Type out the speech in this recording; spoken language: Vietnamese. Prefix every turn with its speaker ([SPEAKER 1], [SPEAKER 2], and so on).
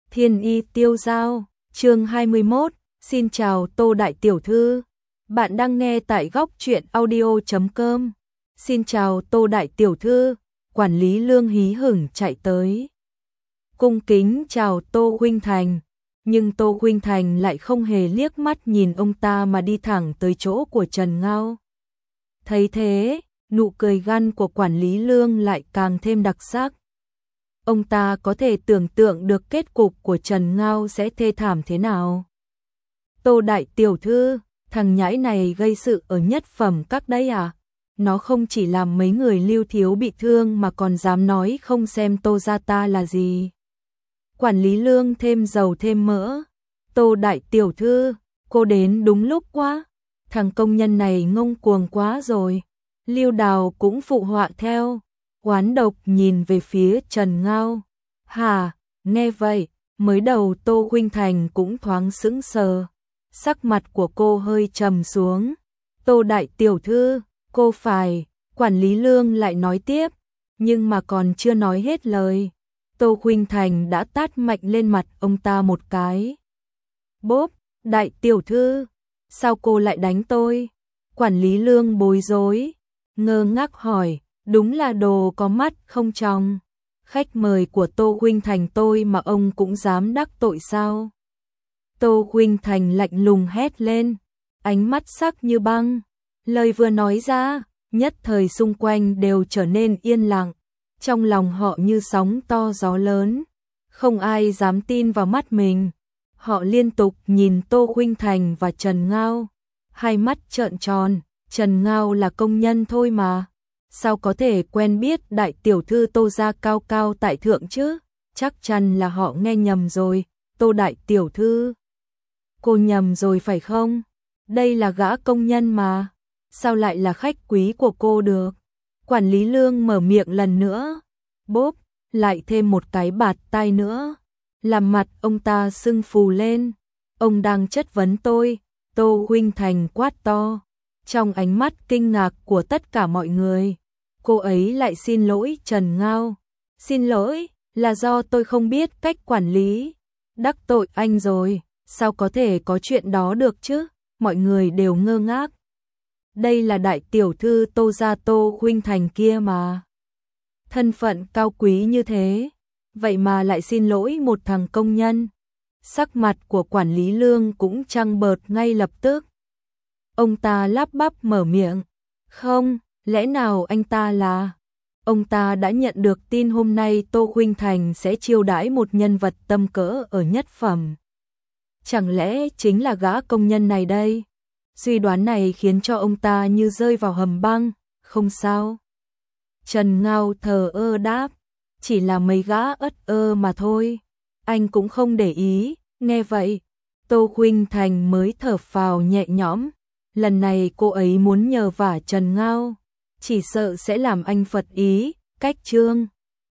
[SPEAKER 1] Thiên Y Tiêu Dao, chương 21, xin chào Tô Đại Tiểu Thư. Bạn đang nghe tại góc truyện audio.com. Xin chào Tô Đại Tiểu Thư, quản lý Lương hí hửng chạy tới. Cung kính chào Tô Huynh Thành, nhưng Tô Huynh Thành lại không hề liếc mắt nhìn ông ta mà đi thẳng tới chỗ của Trần Ngao. Thấy thế, nụ cười gằn của quản lý Lương lại càng thêm đặc sắc. Ông ta có thể tưởng tượng được kết cục của Trần Ngao sẽ thê thảm thế nào. Tô Đại Tiểu Thư, thằng nhãi này gây sự ở Nhất Phẩm Các đấy à? Nó không chỉ làm mấy người Lưu Thiếu bị thương mà còn dám nói không xem Tô gia ta là gì. Quản lý Lương thêm dầu thêm mỡ. Tô Đại Tiểu Thư, cô đến đúng lúc quá. Thằng công nhân này ngông cuồng quá rồi. Lưu Đào cũng phụ họa theo. Oán độc nhìn về phía Trần Ngao. Hà, nghe vậy, mới đầu Tô Huynh Thành cũng thoáng sững sờ. Sắc mặt của cô hơi trầm xuống. Tô Đại Tiểu Thư, cô phải, quản lý Lương lại nói tiếp, nhưng mà còn chưa nói hết lời. Tô Huynh Thành đã tát mạnh lên mặt ông ta một cái. Bốp, Đại Tiểu Thư, sao cô lại đánh tôi? Quản lý Lương bối rối, ngơ ngác hỏi, đúng là đồ có mắt không tròng. Khách mời của Tô Huynh Thành tôi mà ông cũng dám đắc tội sao? Tô Huynh Thành lạnh lùng hét lên, ánh mắt sắc như băng. Lời vừa nói ra, nhất thời xung quanh đều trở nên yên lặng. Trong lòng họ như sóng to gió lớn, không ai dám tin vào mắt mình. Họ liên tục nhìn Tô Huynh Thành và Trần Ngao, hai mắt trợn tròn. Trần Ngao là công nhân thôi mà, sao có thể quen biết Đại Tiểu Thư Tô gia cao cao tại thượng chứ? Chắc chắn là họ nghe nhầm rồi. Tô Đại Tiểu Thư, cô nhầm rồi phải không? Đây là gã công nhân mà, sao lại là khách quý của cô được? Quản lý Lương mở miệng lần nữa, bốp, lại thêm một cái bạt tai nữa, làm mặt ông ta sưng phù lên. Ông đang chất vấn tôi. Tô Huynh Thành quát to. Trong ánh mắt kinh ngạc của tất cả mọi người, cô ấy lại xin lỗi Trần Ngao. Xin lỗi, là do tôi không biết cách quản lý. Đắc tội anh rồi, sao có thể có chuyện đó được chứ? Mọi người đều ngơ ngác. Đây là Đại Tiểu Thư Tô gia Tô Huynh Thành kia mà. Thân phận cao quý như thế, vậy mà lại xin lỗi một thằng công nhân. Sắc mặt của quản lý Lương cũng trăng bợt ngay lập tức. Ông ta lắp bắp mở miệng. Không, lẽ nào anh ta là... Ông ta đã nhận được tin hôm nay Tô Huynh Thành sẽ chiêu đãi một nhân vật tầm cỡ ở Nhất Phẩm. Chẳng lẽ chính là gã công nhân này đây? Suy đoán này khiến cho ông ta như rơi vào hầm băng. Không sao. Trần Ngao thờ ơ đáp. Chỉ là mấy gã ất ơ mà thôi. Anh cũng không để ý. Nghe vậy, Tô Huynh Thành mới thở phào nhẹ nhõm. Lần này cô ấy muốn nhờ vả Trần Ngao, chỉ sợ sẽ làm anh phật ý. Cách chương